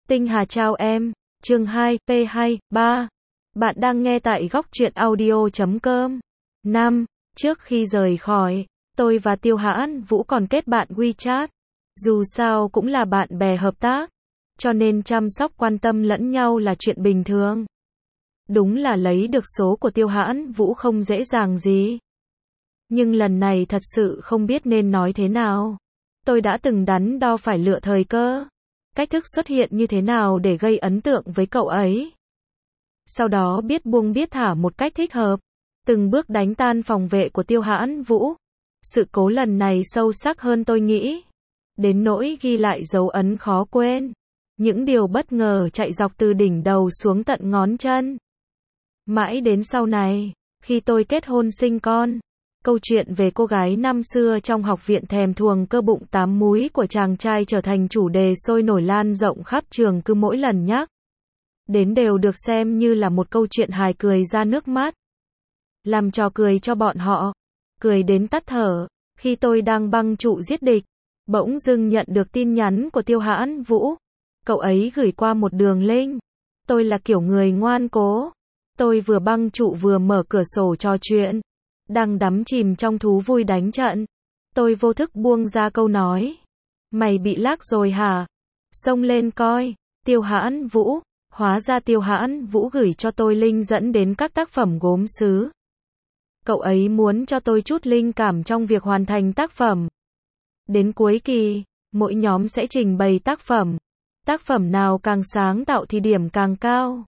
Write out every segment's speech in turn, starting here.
Tinh Hà chào em. Chương 2, P2, 3. Bạn đang nghe tại góc truyện audio.com. 5. Trước khi rời khỏi, tôi và Tiêu Hãn Vũ còn kết bạn WeChat. Dù sao cũng là bạn bè hợp tác, cho nên chăm sóc quan tâm lẫn nhau là chuyện bình thường. Đúng là lấy được số của Tiêu Hãn Vũ không dễ dàng gì. Nhưng lần này thật sự không biết nên nói thế nào. Tôi đã từng đắn đo phải lựa thời cơ, cách thức xuất hiện như thế nào để gây ấn tượng với cậu ấy. Sau đó biết buông biết thả một cách thích hợp, từng bước đánh tan phòng vệ của Tiêu Hãn Vũ. Sự cố lần này sâu sắc hơn tôi nghĩ, đến nỗi ghi lại dấu ấn khó quên. Những điều bất ngờ chạy dọc từ đỉnh đầu xuống tận ngón chân. Mãi đến sau này, khi tôi kết hôn sinh con, câu chuyện về cô gái năm xưa trong học viện thèm thuồng cơ bụng 8 múi của chàng trai trở thành chủ đề sôi nổi lan rộng khắp trường, cứ mỗi lần nhắc đến đều được xem như là một câu chuyện hài cười ra nước mắt. Làm trò cười cho bọn họ, cười đến tắt thở. Khi tôi đang băng trụ giết địch, bỗng dưng nhận được tin nhắn của Tiêu Hãn Vũ. Cậu ấy gửi qua một đường link. Tôi là kiểu người ngoan cố. Tôi vừa băng trụ vừa mở cửa sổ trò chuyện. Đang đắm chìm trong thú vui đánh trận, tôi vô thức buông ra câu nói: mày bị lag rồi hả? Xông lên coi. Tiêu Hãn Vũ. Hóa ra Tiêu Hãn Vũ gửi cho tôi link dẫn đến các tác phẩm gốm sứ. Cậu ấy muốn cho tôi chút linh cảm trong việc hoàn thành tác phẩm. Đến cuối kỳ, mỗi nhóm sẽ trình bày tác phẩm. Tác phẩm nào càng sáng tạo thì điểm càng cao.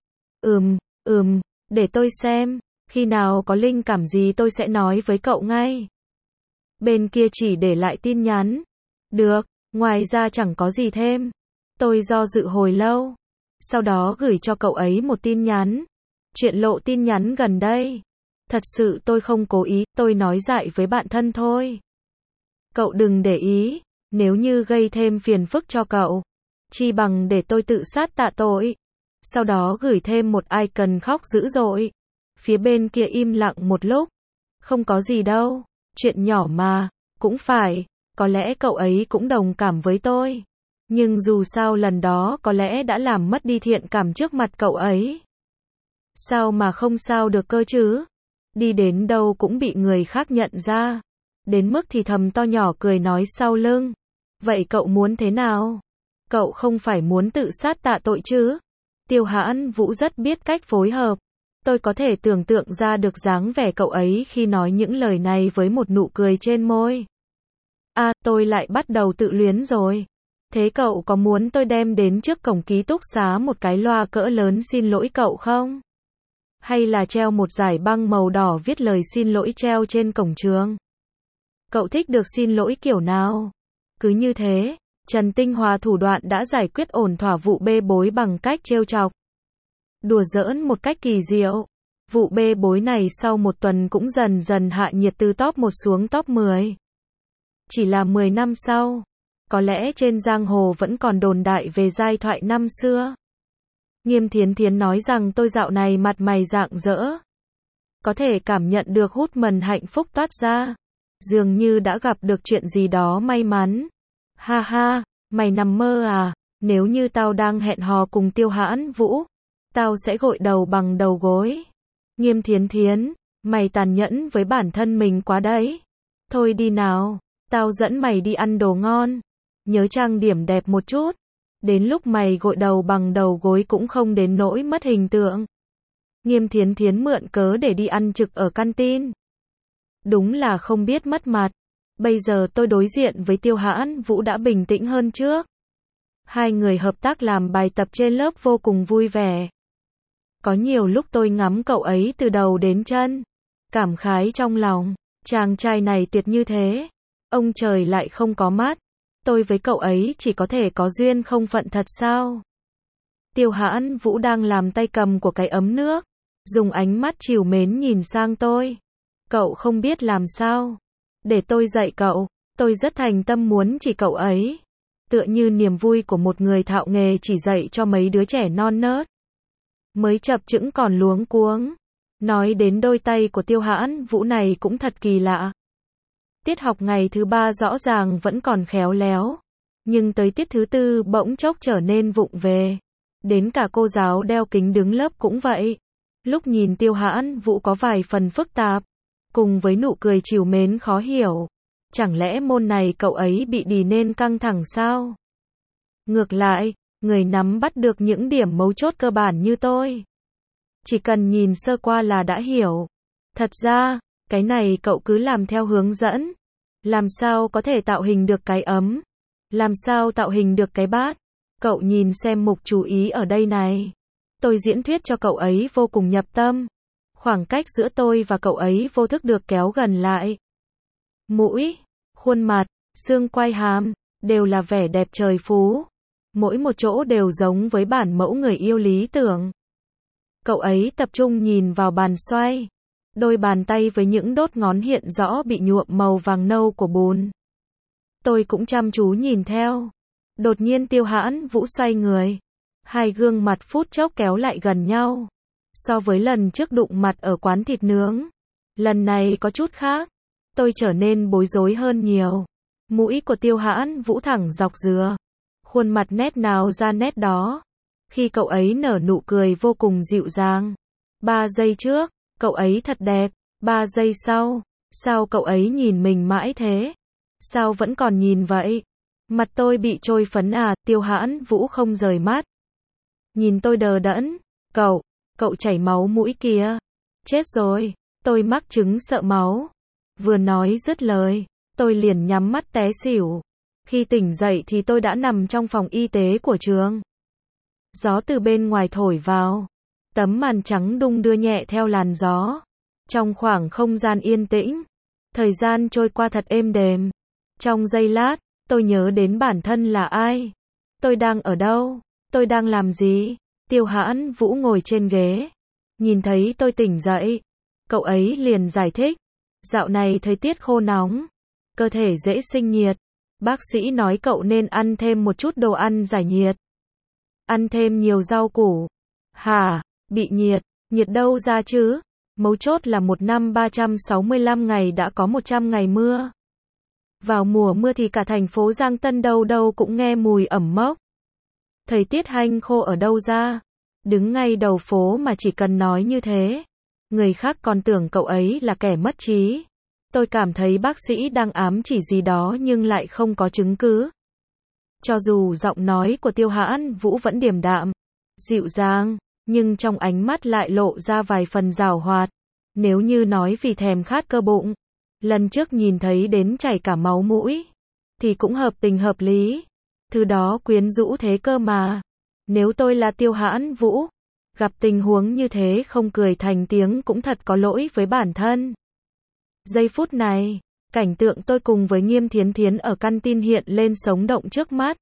Để tôi xem. Khi nào có linh cảm gì tôi sẽ nói với cậu ngay. Bên kia chỉ để lại tin nhắn. Được, ngoài ra chẳng có gì thêm. Tôi do dự hồi lâu. Sau đó gửi cho cậu ấy một tin nhắn. Chuyện lộ tin nhắn gần đây. Thật sự tôi không cố ý, tôi nói dại với bạn thân thôi. Cậu đừng để ý, nếu như gây thêm phiền phức cho cậu, chi bằng để tôi tự sát tạ tội. Sau đó gửi thêm một icon khóc dữ dội. Phía bên kia im lặng một lúc. Không có gì đâu, chuyện nhỏ mà, cũng phải, có lẽ cậu ấy cũng đồng cảm với tôi. Nhưng dù sao lần đó có lẽ đã làm mất đi thiện cảm trước mặt cậu ấy. Sao mà không sao được cơ chứ? Đi đến đâu cũng bị người khác nhận ra. Đến mức thì thầm to nhỏ cười nói sau lưng. Vậy cậu muốn thế nào? Cậu không phải muốn tự sát tạ tội chứ? Tiêu Hãn Vũ rất biết cách phối hợp. Tôi có thể tưởng tượng ra được dáng vẻ cậu ấy khi nói những lời này với một nụ cười trên môi. Tôi lại bắt đầu tự luyến rồi. Thế cậu có muốn tôi đem đến trước cổng ký túc xá một cái loa cỡ lớn xin lỗi cậu không? Hay là treo một dải băng màu đỏ viết lời xin lỗi treo trên cổng trường? Cậu thích được xin lỗi kiểu nào? Cứ như thế, Trần Tinh Hòa thủ đoạn đã giải quyết ổn thỏa vụ bê bối bằng cách trêu chọc, đùa giỡn một cách kỳ diệu. Vụ bê bối này sau một tuần cũng dần dần hạ nhiệt từ top 1 xuống top 10. Chỉ là 10 năm sau, có lẽ trên giang hồ vẫn còn đồn đại về giai thoại năm xưa. Nghiêm Thiến Thiến nói rằng tôi dạo này mặt mày rạng rỡ. Có thể cảm nhận được hút mần hạnh phúc toát ra. Dường như đã gặp được chuyện gì đó may mắn. Ha ha, mày nằm mơ à? Nếu như tao đang hẹn hò cùng Tiêu Hãn Vũ, tao sẽ gội đầu bằng đầu gối. Nghiêm Thiến Thiến, mày tàn nhẫn với bản thân mình quá đấy. Thôi đi nào, tao dẫn mày đi ăn đồ ngon. Nhớ trang điểm đẹp một chút. Đến lúc mày gội đầu bằng đầu gối cũng không đến nỗi mất hình tượng. Nghiêm Thiến Thiến mượn cớ để đi ăn trực ở canteen. Đúng là không biết mất mặt. Bây giờ tôi đối diện với Tiêu Hãn Vũ đã bình tĩnh hơn trước. Hai người hợp tác làm bài tập trên lớp vô cùng vui vẻ. Có nhiều lúc tôi ngắm cậu ấy từ đầu đến chân, cảm khái trong lòng, chàng trai này tuyệt như thế. Ông trời lại không có mắt. Tôi với cậu ấy chỉ có thể có duyên không phận thật sao? Tiêu Hãn Vũ đang làm tay cầm của cái ấm nước, dùng ánh mắt trìu mến nhìn sang tôi. Cậu không biết làm sao? Để tôi dạy cậu. Tôi rất thành tâm muốn chỉ cậu ấy. Tựa như niềm vui của một người thạo nghề chỉ dạy cho mấy đứa trẻ non nớt. Mới chập chững còn luống cuống. Nói đến đôi tay của Tiêu Hãn Vũ này cũng thật kỳ lạ. Tiết học ngày thứ 3 rõ ràng vẫn còn khéo léo. Nhưng tới tiết thứ 4 bỗng chốc trở nên vụng về. Đến cả cô giáo đeo kính đứng lớp cũng vậy. Lúc nhìn Tiêu Hãn Vũ có vài phần phức tạp, cùng với nụ cười trìu mến khó hiểu. Chẳng lẽ môn này cậu ấy bị đì nên căng thẳng sao? Ngược lại, người nắm bắt được những điểm mấu chốt cơ bản như tôi, chỉ cần nhìn sơ qua là đã hiểu. Thật ra, cái này cậu cứ làm theo hướng dẫn. Làm sao có thể tạo hình được cái ấm? Làm sao tạo hình được cái bát? Cậu nhìn xem mục chú ý ở đây này. Tôi diễn thuyết cho cậu ấy vô cùng nhập tâm. Khoảng cách giữa tôi và cậu ấy vô thức được kéo gần lại. Mũi, khuôn mặt, xương quai hàm, đều là vẻ đẹp trời phú. Mỗi một chỗ đều giống với bản mẫu người yêu lý tưởng. Cậu ấy tập trung nhìn vào bàn xoay. Đôi bàn tay với những đốt ngón hiện rõ bị nhuộm màu vàng nâu của bùn. Tôi cũng chăm chú nhìn theo. Đột nhiên Tiêu Hãn Vũ xoay người. Hai gương mặt phút chốc kéo lại gần nhau. So với lần trước đụng mặt ở quán thịt nướng, lần này có chút khác. Tôi trở nên bối rối hơn nhiều. Mũi của Tiêu Hãn Vũ thẳng dọc dừa. Khuôn mặt nét nào ra nét đó. Khi cậu ấy nở nụ cười vô cùng dịu dàng. 3 giây trước, cậu ấy thật đẹp. 3 giây sau, sao cậu ấy nhìn mình mãi thế? Sao vẫn còn nhìn vậy? Mặt tôi bị trôi phấn à? Tiêu Hãn Vũ không rời mắt. Nhìn tôi đờ đẫn. Cậu chảy máu mũi kìa. Chết rồi, tôi mắc chứng sợ máu. Vừa nói dứt lời, tôi liền nhắm mắt té xỉu. Khi tỉnh dậy thì tôi đã nằm trong phòng y tế của trường. Gió từ bên ngoài thổi vào. Tấm màn trắng đung đưa nhẹ theo làn gió. Trong khoảng không gian yên tĩnh, thời gian trôi qua thật êm đềm. Trong giây lát, tôi nhớ đến bản thân là ai. Tôi đang ở đâu? Tôi đang làm gì? Tiêu Hãn Vũ ngồi trên ghế. Nhìn thấy tôi tỉnh dậy, cậu ấy liền giải thích. Dạo này thời tiết khô nóng, cơ thể dễ sinh nhiệt. Bác sĩ nói cậu nên ăn thêm một chút đồ ăn giải nhiệt. Ăn thêm nhiều rau củ. Hả? Bị nhiệt đâu ra chứ? Mấu chốt là một năm 365 ngày đã có 100 ngày mưa. Vào mùa mưa thì cả thành phố Giang Tân đâu đâu cũng nghe mùi ẩm mốc. Thời tiết hanh khô ở đâu ra? Đứng ngay đầu phố mà chỉ cần nói như thế, người khác còn tưởng cậu ấy là kẻ mất trí. Tôi cảm thấy bác sĩ đang ám chỉ gì đó nhưng lại không có chứng cứ. Cho dù giọng nói của Tiêu Hãn Vũ vẫn điềm đạm, dịu dàng, nhưng trong ánh mắt lại lộ ra vài phần giảo hoạt. Nếu như nói vì thèm khát cơ bụng, lần trước nhìn thấy đến chảy cả máu mũi, thì cũng hợp tình hợp lý. Thứ đó quyến rũ thế cơ mà. Nếu tôi là Tiêu Hãn Vũ, gặp tình huống như thế không cười thành tiếng cũng thật có lỗi với bản thân. Giây phút này, cảnh tượng tôi cùng với Nghiêm Thiến Thiến ở căn tin hiện lên sống động trước mắt.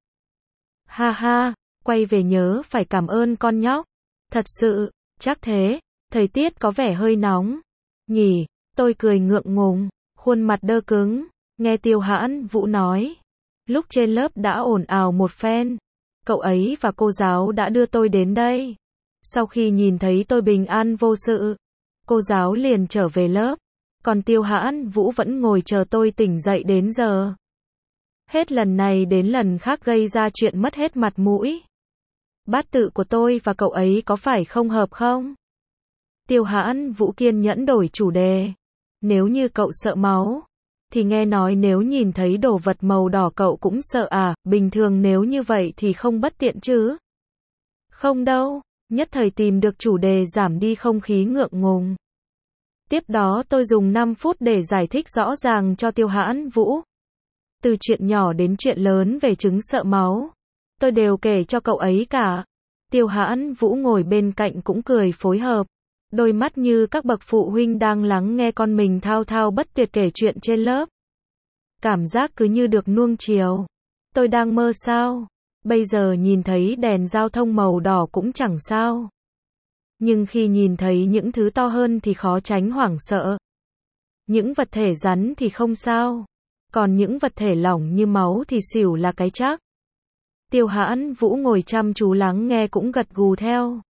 Ha ha, quay về nhớ phải cảm ơn con nhóc. Thật sự, chắc thế, thời tiết có vẻ hơi nóng. Nhỉ, tôi cười ngượng ngùng, khuôn mặt đơ cứng, nghe Tiêu Hãn Vũ nói. Lúc trên lớp đã ồn ào một phen. Cậu ấy và cô giáo đã đưa tôi đến đây. Sau khi nhìn thấy tôi bình an vô sự, cô giáo liền trở về lớp. Còn Tiêu Hãn Vũ vẫn ngồi chờ tôi tỉnh dậy đến giờ. Hết lần này đến lần khác gây ra chuyện mất hết mặt mũi. Bát tự của tôi và cậu ấy có phải không hợp không? Tiêu Hãn Vũ kiên nhẫn đổi chủ đề. Nếu như cậu sợ máu, thì nghe nói nếu nhìn thấy đồ vật màu đỏ cậu cũng sợ à? Bình thường nếu như vậy thì không bất tiện chứ? Không đâu, nhất thời tìm được chủ đề giảm đi không khí ngượng ngùng. Tiếp đó tôi dùng 5 phút để giải thích rõ ràng cho Tiêu Hãn Vũ. Từ chuyện nhỏ đến chuyện lớn về chứng sợ máu, tôi đều kể cho cậu ấy cả. Tiêu Hãn Vũ ngồi bên cạnh cũng cười phối hợp. Đôi mắt như các bậc phụ huynh đang lắng nghe con mình thao thao bất tuyệt kể chuyện trên lớp. Cảm giác cứ như được nuông chiều. Tôi đang mơ sao? Bây giờ nhìn thấy đèn giao thông màu đỏ cũng chẳng sao. Nhưng khi nhìn thấy những thứ to hơn thì khó tránh hoảng sợ. Những vật thể rắn thì không sao. Còn những vật thể lỏng như máu thì xỉu là cái chắc. Tiêu Hãn Vũ ngồi chăm chú lắng nghe cũng gật gù theo.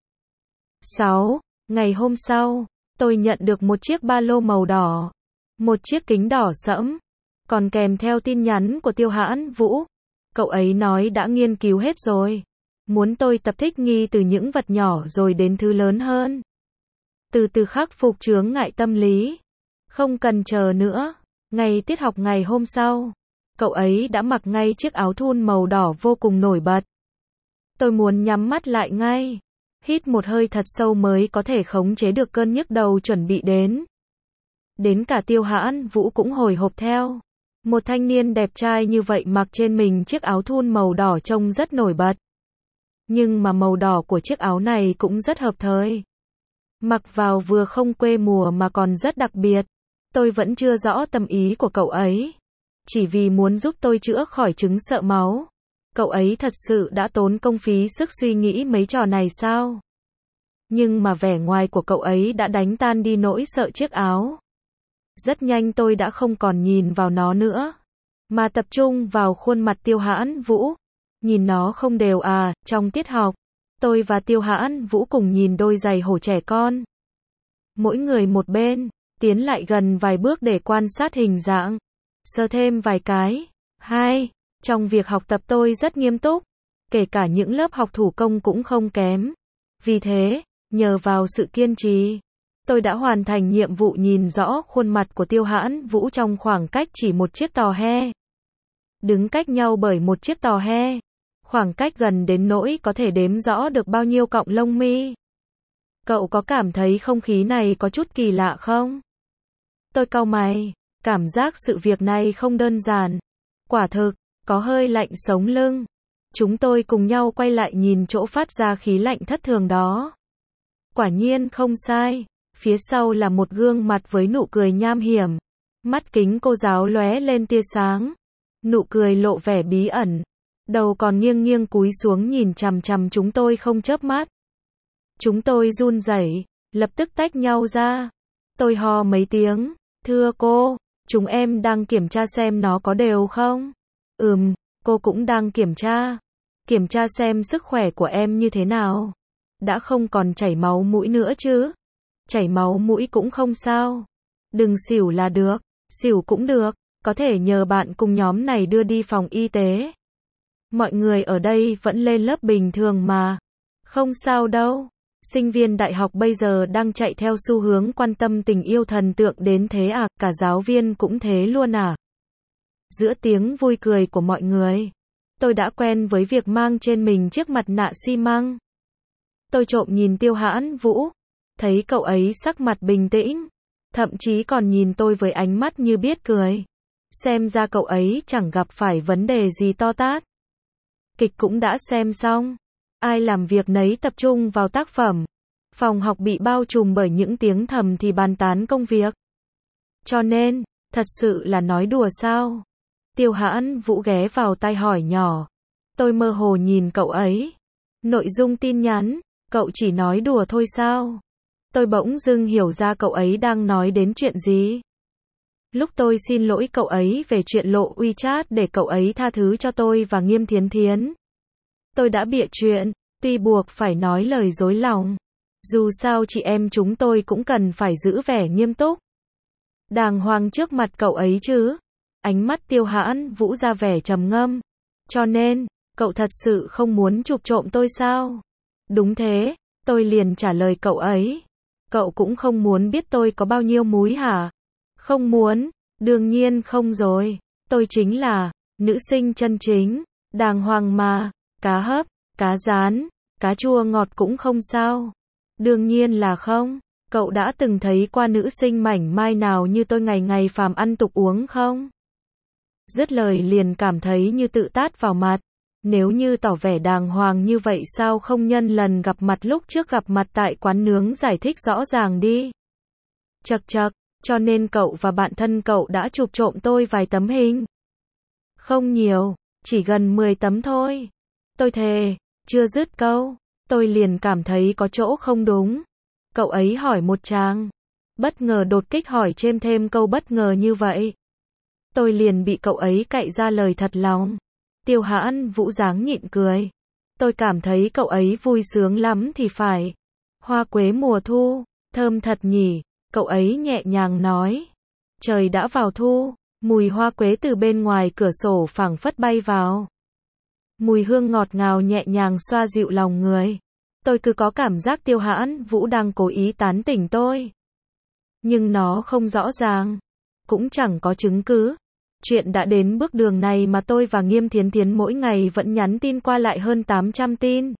6. Ngày hôm sau, tôi nhận được một chiếc ba lô màu đỏ. Một chiếc kính đỏ sẫm. Còn kèm theo tin nhắn của Tiêu Hãn Vũ. Cậu ấy nói đã nghiên cứu hết rồi. Muốn tôi tập thích nghi từ những vật nhỏ rồi đến thứ lớn hơn. Từ từ khắc phục chướng ngại tâm lý. Không cần chờ nữa. Ngày tiết học ngày hôm sau, cậu ấy đã mặc ngay chiếc áo thun màu đỏ vô cùng nổi bật. Tôi muốn nhắm mắt lại ngay. Hít một hơi thật sâu mới có thể khống chế được cơn nhức đầu chuẩn bị đến. Đến cả Tiêu Hãn Vũ cũng hồi hộp theo. Một thanh niên đẹp trai như vậy mặc trên mình chiếc áo thun màu đỏ trông rất nổi bật. Nhưng mà màu đỏ của chiếc áo này cũng rất hợp thời. Mặc vào vừa không quê mùa mà còn rất đặc biệt. Tôi vẫn chưa rõ tâm ý của cậu ấy. Chỉ vì muốn giúp tôi chữa khỏi chứng sợ máu. Cậu ấy thật sự đã tốn công phí sức suy nghĩ mấy trò này sao? Nhưng mà vẻ ngoài của cậu ấy đã đánh tan đi nỗi sợ chiếc áo. Rất nhanh tôi đã không còn nhìn vào nó nữa, mà tập trung vào khuôn mặt Tiêu Hãn Vũ. Nhìn nó không đều à, trong tiết học, tôi và Tiêu Hãn Vũ cùng nhìn đôi giày hổ trẻ con. Mỗi người một bên, tiến lại gần vài bước để quan sát hình dạng. Sờ thêm vài cái. Trong việc học tập tôi rất nghiêm túc, kể cả những lớp học thủ công cũng không kém. Vì thế, nhờ vào sự kiên trì, tôi đã hoàn thành nhiệm vụ nhìn rõ khuôn mặt của Tiêu Hãn Vũ trong khoảng cách chỉ một chiếc tò he. Đứng cách nhau bởi một chiếc tò he, khoảng cách gần đến nỗi có thể đếm rõ được bao nhiêu cọng lông mi. Cậu có cảm thấy không khí này có chút kỳ lạ không? Tôi cau mày, cảm giác sự việc này không đơn giản. Quả thực, có hơi lạnh sống lưng. Chúng tôi cùng nhau quay lại nhìn chỗ phát ra khí lạnh thất thường đó. Quả nhiên không sai, phía sau là một gương mặt với nụ cười nham hiểm. Mắt kính cô giáo lóe lên tia sáng. Nụ cười lộ vẻ bí ẩn. Đầu còn nghiêng nghiêng cúi xuống nhìn chằm chằm chúng tôi không chớp mắt. Chúng tôi run rẩy, lập tức tách nhau ra. Tôi ho mấy tiếng, thưa cô, chúng em đang kiểm tra xem nó có đều không? Cô cũng đang kiểm tra. Kiểm tra xem sức khỏe của em như thế nào. Đã không còn chảy máu mũi nữa chứ? Chảy máu mũi cũng không sao. Đừng xỉu là được. Xỉu cũng được. Có thể nhờ bạn cùng nhóm này đưa đi phòng y tế. Mọi người ở đây vẫn lên lớp bình thường mà. Không sao đâu. Sinh viên đại học bây giờ đang chạy theo xu hướng quan tâm tình yêu thần tượng đến thế à? Cả giáo viên cũng thế luôn à? Giữa tiếng vui cười của mọi người, tôi đã quen với việc mang trên mình chiếc mặt nạ xi măng. Tôi trộm nhìn Tiêu Hãn Vũ, thấy cậu ấy sắc mặt bình tĩnh, thậm chí còn nhìn tôi với ánh mắt như biết cười. Xem ra cậu ấy chẳng gặp phải vấn đề gì to tát. Kịch cũng đã xem xong, ai làm việc nấy tập trung vào tác phẩm. Phòng học bị bao trùm bởi những tiếng thầm thì bàn tán công việc. Cho nên, thật sự là nói đùa sao? Tiêu Hãn Vũ ghé vào tai hỏi nhỏ. Tôi mơ hồ nhìn cậu ấy. Nội dung tin nhắn, cậu chỉ nói đùa thôi sao? Tôi bỗng dưng hiểu ra cậu ấy đang nói đến chuyện gì. Lúc tôi xin lỗi cậu ấy về chuyện lộ WeChat để cậu ấy tha thứ cho tôi và Nghiêm Thiến Thiến. Tôi đã bịa chuyện, tuy buộc phải nói lời dối lòng. Dù sao chị em chúng tôi cũng cần phải giữ vẻ nghiêm túc. Đàng hoàng trước mặt cậu ấy chứ. Ánh mắt Tiêu Hãn Vũ ra vẻ trầm ngâm. Cho nên, cậu thật sự không muốn chụp trộm tôi sao? Đúng thế, tôi liền trả lời cậu ấy. Cậu cũng không muốn biết tôi có bao nhiêu múi hả? Không muốn, đương nhiên không rồi. Tôi chính là nữ sinh chân chính, đàng hoàng mà. Cá hấp, cá rán, cá chua ngọt cũng không sao. Đương nhiên là không. Cậu đã từng thấy qua nữ sinh mảnh mai nào như tôi ngày ngày phàm ăn tục uống không? Dứt lời liền cảm thấy như tự tát vào mặt. Nếu như tỏ vẻ đàng hoàng như vậy sao không nhân lần gặp mặt lúc trước gặp mặt tại quán nướng giải thích rõ ràng đi. Chậc chậc, cho nên cậu và bạn thân cậu đã chụp trộm tôi vài tấm hình. Không nhiều, chỉ gần 10 tấm thôi. Tôi thề, chưa dứt câu, tôi liền cảm thấy có chỗ không đúng. Cậu ấy hỏi một tràng. Bất ngờ đột kích hỏi thêm câu bất ngờ như vậy. Tôi liền bị cậu ấy cạy ra lời thật lòng. Tiêu Hãn Vũ dáng nhịn cười. Tôi cảm thấy cậu ấy vui sướng lắm thì phải. Hoa quế mùa thu, thơm thật nhỉ, cậu ấy nhẹ nhàng nói. Trời đã vào thu, mùi hoa quế từ bên ngoài cửa sổ phảng phất bay vào. Mùi hương ngọt ngào nhẹ nhàng xoa dịu lòng người. Tôi cứ có cảm giác Tiêu Hãn Vũ đang cố ý tán tỉnh tôi. Nhưng nó không rõ ràng. Cũng chẳng có chứng cứ. Chuyện đã đến bước đường này mà tôi và Nghiêm Thiến Thiến mỗi ngày vẫn nhắn tin qua lại hơn 800 tin.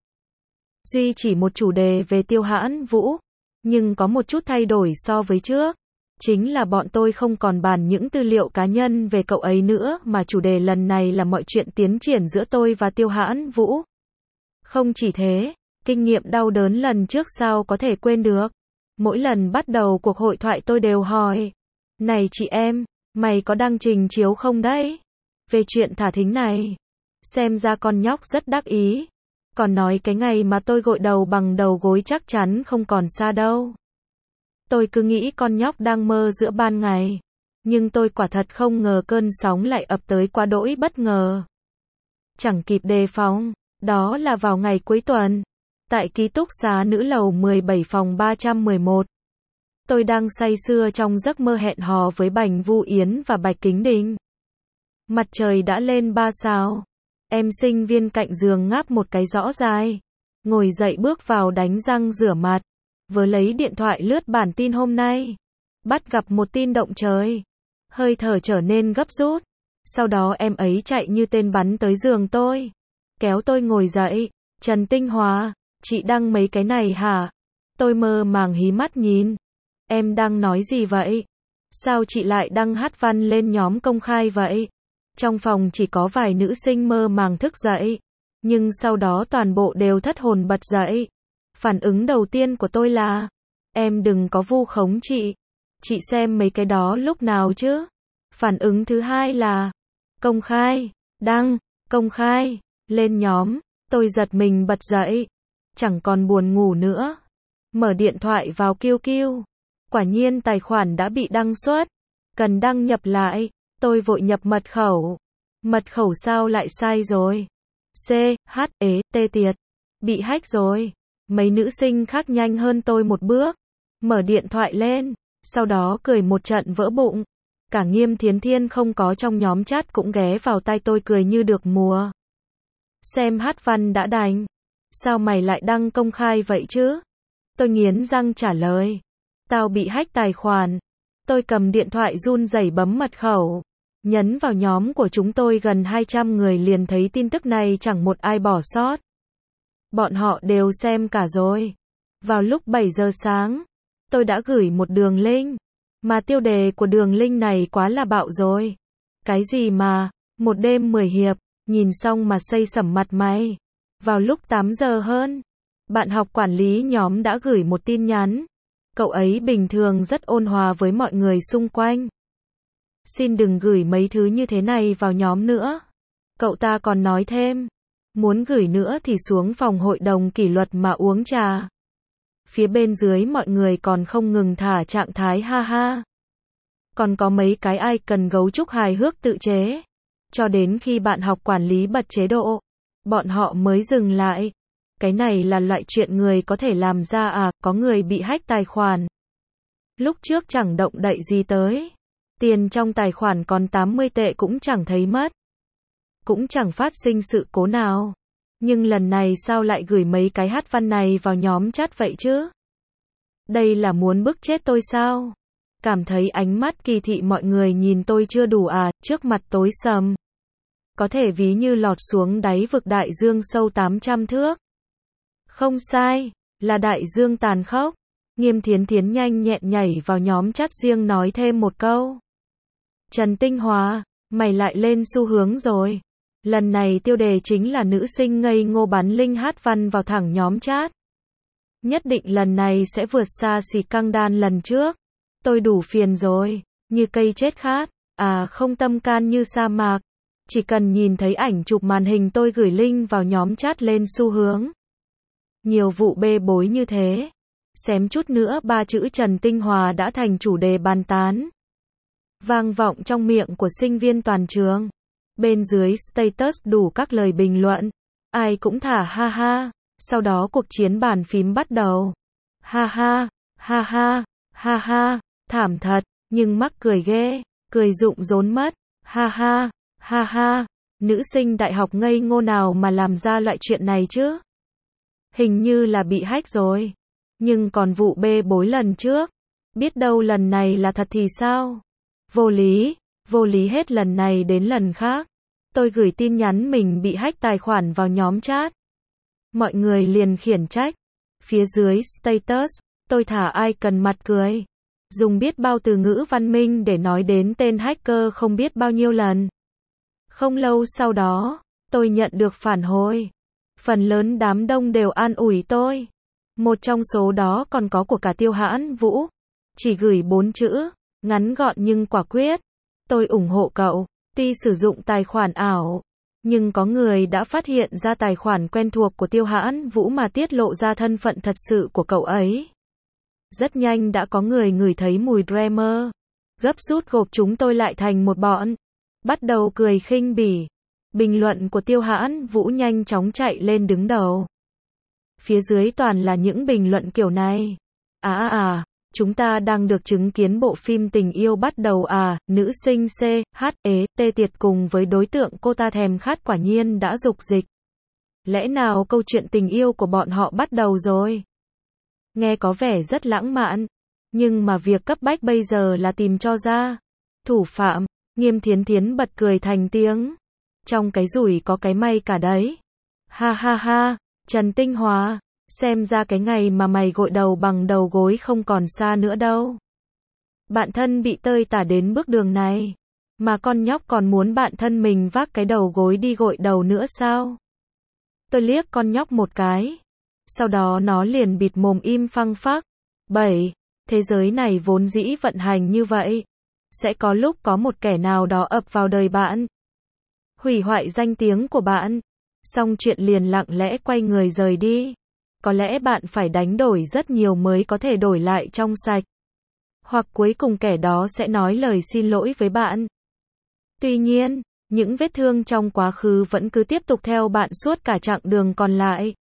Duy chỉ một chủ đề về Tiêu Hãn Vũ. Nhưng có một chút thay đổi so với trước. Chính là bọn tôi không còn bàn những tư liệu cá nhân về cậu ấy nữa, mà chủ đề lần này là mọi chuyện tiến triển giữa tôi và Tiêu Hãn Vũ. Không chỉ thế, kinh nghiệm đau đớn lần trước sao có thể quên được. Mỗi lần bắt đầu cuộc hội thoại tôi đều hỏi. Này chị em, mày có đăng trình chiếu không đấy? Về chuyện thả thính này. Xem ra con nhóc rất đắc ý. Còn nói cái ngày mà tôi gội đầu bằng đầu gối chắc chắn không còn xa đâu. Tôi cứ nghĩ con nhóc đang mơ giữa ban ngày. Nhưng tôi quả thật không ngờ cơn sóng lại ập tới quá đỗi bất ngờ. Chẳng kịp đề phòng. Đó là vào ngày cuối tuần. Tại ký túc xá nữ lầu 17 phòng 311. Tôi đang say sưa trong giấc mơ hẹn hò với Bành Vu Yến và Bạch Kính Đình. Mặt trời đã lên 3 sao. Em sinh viên cạnh giường ngáp một cái rõ dài. Ngồi dậy bước vào đánh răng rửa mặt. Vừa lấy điện thoại lướt bản tin hôm nay. Bắt gặp một tin động trời. Hơi thở trở nên gấp rút. Sau đó em ấy chạy như tên bắn tới giường tôi. Kéo tôi ngồi dậy. Trần Tinh Hòa, chị đăng mấy cái này hả? Tôi mơ màng hí mắt nhìn. Em đang nói gì vậy? Sao chị lại đăng hát văn lên nhóm công khai vậy? Trong phòng chỉ có vài nữ sinh mơ màng thức dậy. Nhưng sau đó toàn bộ đều thất hồn bật dậy. Phản ứng đầu tiên của tôi là, em đừng có vu khống chị. Chị xem mấy cái đó lúc nào chứ? Phản ứng thứ hai là, công khai, đăng, công khai, lên nhóm. Tôi giật mình bật dậy. Chẳng còn buồn ngủ nữa. Mở điện thoại vào QQ. Quả nhiên tài khoản đã bị đăng xuất. Cần đăng nhập lại. Tôi vội nhập mật khẩu. Mật khẩu sao lại sai rồi? T tiệt. Bị hack rồi. Mấy nữ sinh khác nhanh hơn tôi một bước. Mở điện thoại lên. Sau đó cười một trận vỡ bụng. Cả Nghiêm Thiến Thiên không có trong nhóm chat cũng ghé vào tai tôi cười như được mùa. Xem hát văn đã đành. Sao mày lại đăng công khai vậy chứ? Tôi nghiến răng trả lời. Tao bị hack tài khoản. Tôi cầm điện thoại run rẩy bấm mật khẩu. Nhấn vào nhóm của chúng tôi gần 200 người liền thấy tin tức này chẳng một ai bỏ sót. Bọn họ đều xem cả rồi. Vào lúc 7 giờ sáng, tôi đã gửi một đường link. Mà tiêu đề của đường link này quá là bạo rồi. Cái gì mà, một đêm 10 hiệp, nhìn xong mà xây sẩm mặt mày. Vào lúc 8 giờ hơn, bạn học quản lý nhóm đã gửi một tin nhắn. Cậu ấy bình thường rất ôn hòa với mọi người xung quanh. Xin đừng gửi mấy thứ như thế này vào nhóm nữa. Cậu ta còn nói thêm, muốn gửi nữa thì xuống phòng hội đồng kỷ luật mà uống trà. Phía bên dưới mọi người còn không ngừng thả trạng thái ha ha. Còn có mấy cái ai cần gấu trúc hài hước tự chế. Cho đến khi bạn học quản lý bật chế độ, bọn họ mới dừng lại. Cái này là loại chuyện người có thể làm ra à, có người bị hack tài khoản. Lúc trước chẳng động đậy gì tới. Tiền trong tài khoản còn 80 tệ cũng chẳng thấy mất. Cũng chẳng phát sinh sự cố nào. Nhưng lần này sao lại gửi mấy cái hát văn này vào nhóm chat vậy chứ? Đây là muốn bức chết tôi sao? Cảm thấy ánh mắt kỳ thị mọi người nhìn tôi chưa đủ à, trước mặt tối sầm. Có thể ví như lọt xuống đáy vực đại dương sâu 800 thước. Không sai, là đại dương tàn khốc. Nghiêm Thiến Thiến nhanh nhẹn nhảy vào nhóm chat riêng nói thêm một câu. Trần Tinh Hòa, mày lại lên xu hướng rồi. Lần này tiêu đề chính là nữ sinh ngây ngô bắn link hát văn vào thẳng nhóm chat. Nhất định lần này sẽ vượt xa xì căng đan lần trước. Tôi đủ phiền rồi, như cây chết khát, à không tâm can như sa mạc. Chỉ cần nhìn thấy ảnh chụp màn hình tôi gửi link vào nhóm chat lên xu hướng. Nhiều vụ bê bối như thế. Xém chút nữa ba chữ Trần Tinh Hòa đã thành chủ đề bàn tán. Vang vọng trong miệng của sinh viên toàn trường. Bên dưới status đủ các lời bình luận. Ai cũng thả ha ha. Sau đó cuộc chiến bàn phím bắt đầu. Ha ha, ha ha, ha ha. Thảm thật, nhưng mắc cười ghê. Cười rụng rốn mất. Ha ha, ha ha, Nữ sinh đại học ngây ngô nào mà làm ra loại chuyện này chứ? Hình như là bị hack rồi. Nhưng còn vụ bê bối lần trước, biết đâu lần này là thật thì sao? Vô lý hết lần này đến lần khác. Tôi gửi tin nhắn mình bị hack tài khoản vào nhóm chat. Mọi người liền khiển trách. Phía dưới status, tôi thả icon mặt cười. Dùng biết bao từ ngữ văn minh để nói đến tên hacker không biết bao nhiêu lần. Không lâu sau đó, tôi nhận được phản hồi. Phần lớn đám đông đều an ủi tôi. Một trong số đó còn có của cả Tiêu Hãn Vũ. Chỉ gửi 4 chữ, ngắn gọn nhưng quả quyết. Tôi ủng hộ cậu, tuy sử dụng tài khoản ảo. Nhưng có người đã phát hiện ra tài khoản quen thuộc của Tiêu Hãn Vũ mà tiết lộ ra thân phận thật sự của cậu ấy. Rất nhanh đã có người ngửi thấy mùi Dreamer. Gấp rút gộp chúng tôi lại thành một bọn. Bắt đầu cười khinh bỉ. Bình luận của Tiêu Hãn Vũ nhanh chóng chạy lên đứng đầu. Phía dưới toàn là những bình luận kiểu này. Chúng ta đang được chứng kiến bộ phim tình yêu bắt đầu à, nữ sinh C, H, E, T tiệt cùng với đối tượng cô ta thèm khát quả nhiên đã dục dịch. Lẽ nào câu chuyện tình yêu của bọn họ bắt đầu rồi? Nghe có vẻ rất lãng mạn, nhưng mà việc cấp bách bây giờ là tìm cho ra thủ phạm. Nghiêm Thiến Thiến bật cười thành tiếng. Trong cái rủi có cái may cả đấy. Ha ha ha, Trần Tinh Hòa, xem ra cái ngày mà mày gội đầu bằng đầu gối không còn xa nữa đâu. Bạn thân bị tơi tả đến bước đường này, mà con nhóc còn muốn bạn thân mình vác cái đầu gối đi gội đầu nữa sao? Tôi liếc con nhóc một cái, sau đó nó liền bịt mồm im phăng phắc. 7. Thế giới này vốn dĩ vận hành như vậy. Sẽ có lúc có một kẻ nào đó ập vào đời bạn, hủy hoại danh tiếng của bạn, xong chuyện liền lặng lẽ quay người rời đi. Có lẽ bạn phải đánh đổi rất nhiều mới có thể đổi lại trong sạch. Hoặc cuối cùng kẻ đó sẽ nói lời xin lỗi với bạn. Tuy nhiên, những vết thương trong quá khứ vẫn cứ tiếp tục theo bạn suốt cả chặng đường còn lại.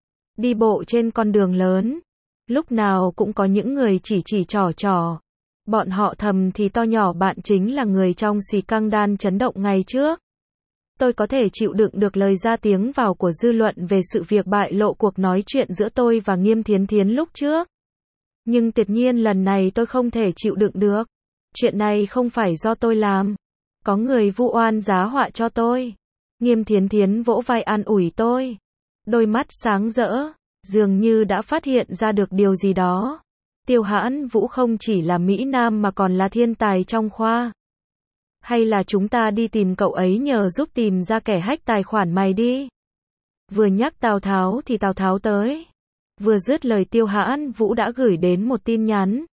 Đi bộ trên con đường lớn, lúc nào cũng có những người chỉ trò. Bọn họ thầm thì to nhỏ bạn chính là người trong xì căng đan chấn động ngày trước. Tôi có thể chịu đựng được lời ra tiếng vào của dư luận về sự việc bại lộ cuộc nói chuyện giữa tôi và Nghiêm Thiến Thiến lúc trước. Nhưng tuyệt nhiên lần này tôi không thể chịu đựng được. Chuyện này không phải do tôi làm. Có người vu oan giá họa cho tôi. Nghiêm Thiến Thiến vỗ vai an ủi tôi. Đôi mắt sáng rỡ, dường như đã phát hiện ra được điều gì đó. Tiêu Hãn Vũ không chỉ là Mỹ Nam mà còn là thiên tài trong khoa. Hay là chúng ta đi tìm cậu ấy nhờ giúp tìm ra kẻ hack tài khoản mày đi. Vừa nhắc Tào Tháo thì Tào Tháo tới. Vừa dứt lời Tiêu Hãn Vũ đã gửi đến một tin nhắn.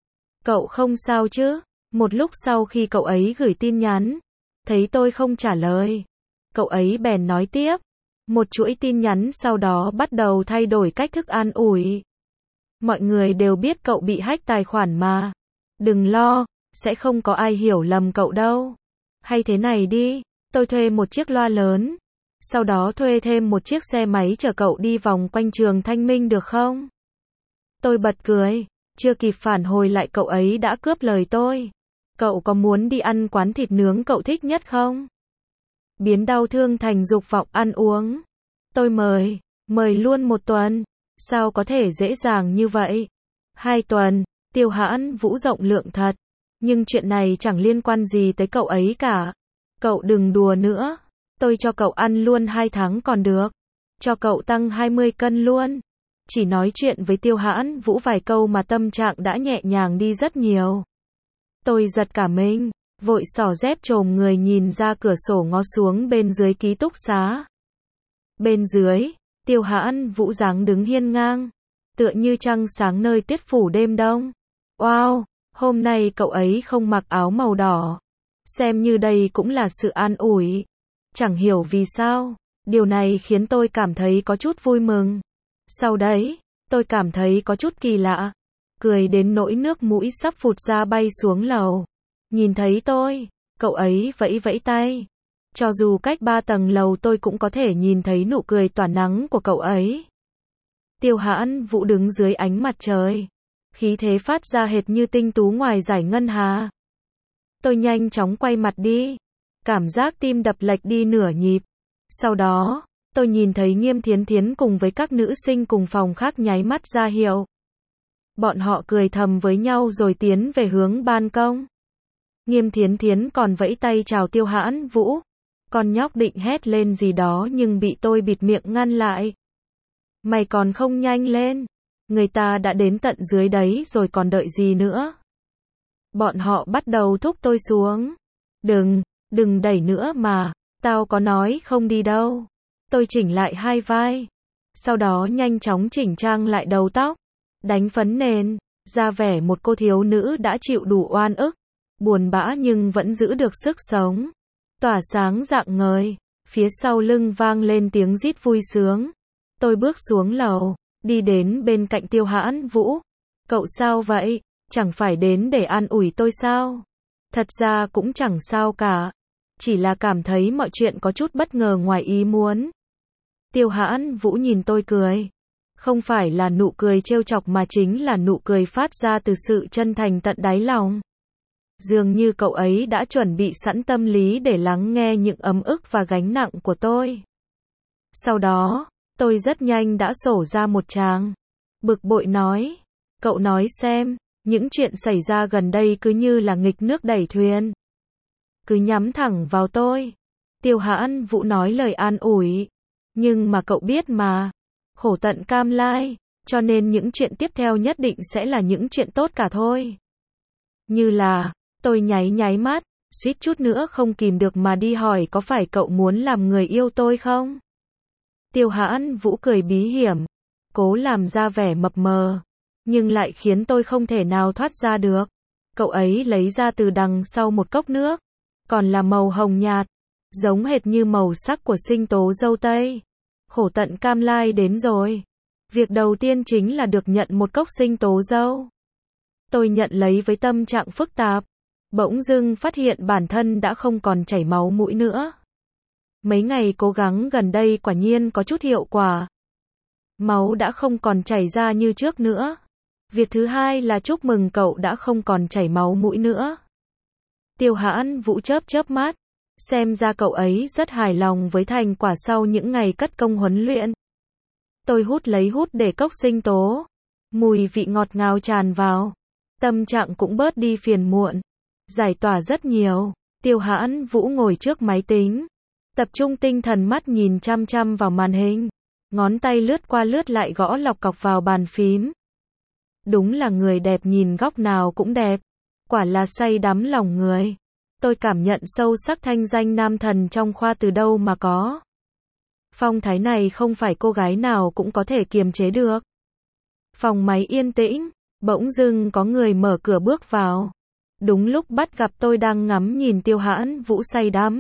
Cậu không sao chứ? Một lúc sau khi cậu ấy gửi tin nhắn, thấy tôi không trả lời, cậu ấy bèn nói tiếp. Một chuỗi tin nhắn sau đó bắt đầu thay đổi cách thức an ủi. Mọi người đều biết cậu bị hack tài khoản mà. Đừng lo, sẽ không có ai hiểu lầm cậu đâu. Hay thế này đi, tôi thuê một chiếc loa lớn, sau đó thuê thêm một chiếc xe máy chở cậu đi vòng quanh trường Thanh Minh được không? Tôi bật cười, chưa kịp phản hồi lại cậu ấy đã cướp lời tôi. Cậu có muốn đi ăn quán thịt nướng cậu thích nhất không? Biến đau thương thành dục vọng ăn uống. Tôi mời luôn 1 tuần. Sao có thể dễ dàng như vậy? 2 tuần, Tiêu Hãn Vũ rộng lượng thật. Nhưng chuyện này chẳng liên quan gì tới cậu ấy cả. Cậu đừng đùa nữa. Tôi cho cậu ăn luôn 2 tháng còn được. Cho cậu tăng 20 cân luôn. Chỉ nói chuyện với Tiêu Hãn Vũ vài câu mà tâm trạng đã nhẹ nhàng đi rất nhiều. Tôi giật cả mình, vội xỏ dép chồm người nhìn ra cửa sổ ngó xuống bên dưới ký túc xá. Bên dưới, Tiêu Hãn Vũ dáng đứng hiên ngang, tựa như trăng sáng nơi tuyết phủ đêm đông. Wow, hôm nay cậu ấy không mặc áo màu đỏ. Xem như đây cũng là sự an ủi. Chẳng hiểu vì sao, điều này khiến tôi cảm thấy có chút vui mừng. Sau đấy, tôi cảm thấy có chút kỳ lạ. Cười đến nỗi nước mũi sắp phụt ra bay xuống lầu. Nhìn thấy tôi, cậu ấy vẫy vẫy tay. Cho dù cách 3 tầng lầu tôi cũng có thể nhìn thấy nụ cười tỏa nắng của cậu ấy. Tiêu Hãn Vũ đứng dưới ánh mặt trời. Khí thế phát ra hệt như tinh tú ngoài giải ngân hà. Tôi nhanh chóng quay mặt đi. cảm giác tim đập lệch đi nửa nhịp. Sau đó, tôi nhìn thấy Nghiêm Thiến Thiến cùng với các nữ sinh cùng phòng khác nháy mắt ra hiệu. Bọn họ cười thầm với nhau rồi tiến về hướng ban công. Nghiêm Thiến Thiến còn vẫy tay chào Tiêu Hãn Vũ. Con nhóc định hét lên gì đó nhưng bị tôi bịt miệng ngăn lại. Mày còn không nhanh lên. Người ta đã đến tận dưới đấy rồi còn đợi gì nữa. Bọn họ bắt đầu thúc tôi xuống. Đừng đẩy nữa mà. Tao có nói không đi đâu. Tôi chỉnh lại hai vai. Sau đó nhanh chóng chỉnh trang lại đầu tóc. Đánh phấn nền. Ra vẻ một cô thiếu nữ đã chịu đủ oan ức. Buồn bã nhưng vẫn giữ được sức sống. Tỏa sáng rạng ngời. Phía sau lưng vang lên tiếng rít vui sướng. Tôi bước xuống lầu. Đi đến bên cạnh Tiêu Hãn Vũ. Cậu sao vậy? Chẳng phải đến để an ủi tôi sao? Thật ra cũng chẳng sao cả. Chỉ là cảm thấy mọi chuyện có chút bất ngờ ngoài ý muốn. Tiêu Hãn Vũ nhìn tôi cười. Không phải là nụ cười trêu chọc mà chính là nụ cười phát ra từ sự chân thành tận đáy lòng. Dường như cậu ấy đã chuẩn bị sẵn tâm lý để lắng nghe những ấm ức và gánh nặng của tôi. Sau đó, tôi rất nhanh đã sổ ra một tràng. Bực bội nói. Cậu nói xem, những chuyện xảy ra gần đây cứ như là nghịch nước đẩy thuyền. Cứ nhắm thẳng vào tôi. Tiêu Hãn Vũ nói lời an ủi. Nhưng mà cậu biết mà. Khổ tận cam lai. Cho nên những chuyện tiếp theo nhất định sẽ là những chuyện tốt cả thôi. Như là, tôi nháy mắt, suýt chút nữa không kìm được mà đi hỏi có phải cậu muốn làm người yêu tôi không? Tiêu Hãn Vũ cười bí hiểm. Cố làm ra vẻ mập mờ. Nhưng lại khiến tôi không thể nào thoát ra được. Cậu ấy lấy ra từ đằng sau một cốc nước. Còn là màu hồng nhạt. Giống hệt như màu sắc của sinh tố dâu tây. Khổ tận cam lai đến rồi. Việc đầu tiên chính là được nhận một cốc sinh tố dâu. Tôi nhận lấy với tâm trạng phức tạp. Bỗng dưng phát hiện bản thân đã không còn chảy máu mũi nữa. Mấy ngày cố gắng gần đây quả nhiên có chút hiệu quả. Máu đã không còn chảy ra như trước nữa. Việc thứ hai là chúc mừng cậu đã không còn chảy máu mũi nữa. Tiêu Hãn Vũ chớp mắt. Xem ra cậu ấy rất hài lòng với thành quả sau những ngày cất công huấn luyện. Tôi hút để cốc sinh tố. Mùi vị ngọt ngào tràn vào. Tâm trạng cũng bớt đi phiền muộn. Giải tỏa rất nhiều. Tiêu Hãn Vũ ngồi trước máy tính. Tập trung tinh thần mắt nhìn chăm chăm vào màn hình. Ngón tay lướt qua lướt lại gõ lọc cọc vào bàn phím. Đúng là người đẹp nhìn góc nào cũng đẹp. Quả là say đắm lòng người. Tôi cảm nhận sâu sắc thanh danh nam thần trong khoa từ đâu mà có. Phong thái này không phải cô gái nào cũng có thể kiềm chế được. Phòng máy yên tĩnh. Bỗng dưng có người mở cửa bước vào. Đúng lúc bắt gặp tôi đang ngắm nhìn Tiêu Hãn Vũ say đắm.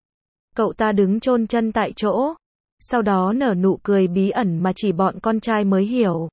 Cậu ta đứng chôn chân tại chỗ. Sau đó nở nụ cười bí ẩn mà chỉ bọn con trai mới hiểu.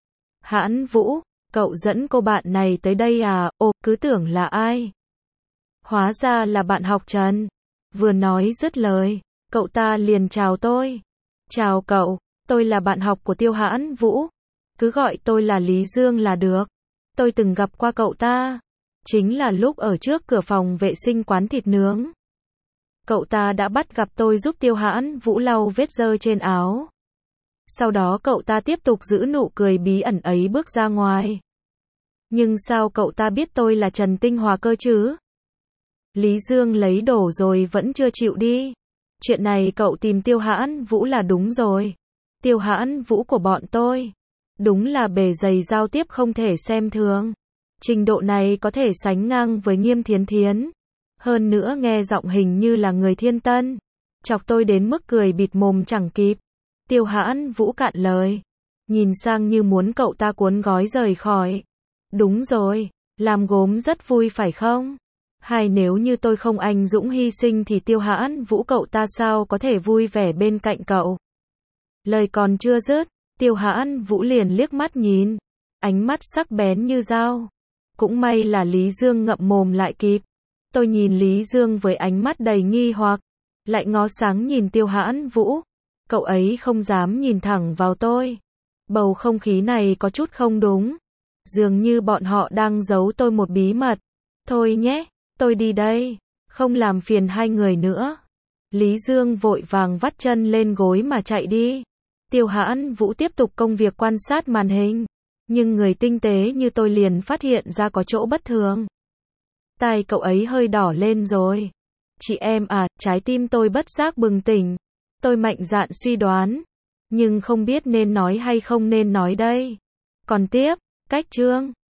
Hãn Vũ, cậu dẫn cô bạn này tới đây à? Ồ, cứ tưởng là ai? Hóa ra là bạn học Trần. Vừa nói dứt lời, cậu ta liền chào tôi. Chào cậu, tôi là bạn học của Tiêu Hãn Vũ. Cứ gọi tôi là Lý Dương là được. Tôi từng gặp qua cậu ta. Chính là lúc ở trước cửa phòng vệ sinh quán thịt nướng. Cậu ta đã bắt gặp tôi giúp Tiêu Hãn Vũ lau vết dơ trên áo. Sau đó cậu ta tiếp tục giữ nụ cười bí ẩn ấy bước ra ngoài. Nhưng sao cậu ta biết tôi là Trần Tinh Hòa cơ chứ? Lý Dương lấy đổ rồi vẫn chưa chịu đi. Chuyện này cậu tìm Tiêu Hãn Vũ là đúng rồi. Tiêu Hãn Vũ của bọn tôi. Đúng là bề dày giao tiếp không thể xem thường. Trình độ này có thể sánh ngang với Nghiêm Thiến Thiến. Hơn nữa nghe giọng hình như là người Thiên Tân. Chọc tôi đến mức cười bịt mồm chẳng kịp. Tiêu Hãn Vũ cạn lời. Nhìn sang như muốn cậu ta cuốn gói rời khỏi. Đúng rồi, làm gốm rất vui phải không? Hay nếu như tôi không anh dũng hy sinh thì Tiêu Hãn Vũ cậu ta sao có thể vui vẻ bên cạnh cậu? Lời còn chưa dứt, Tiêu Hãn Vũ liền liếc mắt nhìn. Ánh mắt sắc bén như dao. Cũng may là Lý Dương ngậm mồm lại kịp. Tôi nhìn Lý Dương với ánh mắt đầy nghi hoặc. Lại ngó sáng nhìn Tiêu Hãn Vũ. Cậu ấy không dám nhìn thẳng vào tôi. Bầu không khí này có chút không đúng. Dường như bọn họ đang giấu tôi một bí mật. Thôi nhé, tôi đi đây. Không làm phiền hai người nữa. Lý Dương vội vàng vắt chân lên gối mà chạy đi. Tiêu Hãn Vũ tiếp tục công việc quan sát màn hình. Nhưng người tinh tế như tôi liền phát hiện ra có chỗ bất thường. Tai cậu ấy hơi đỏ lên rồi. Chị em à, trái tim tôi bất giác bừng tỉnh. Tôi mạnh dạn suy đoán. Nhưng không biết nên nói hay không nên nói đây. Còn tiếp, cách chương.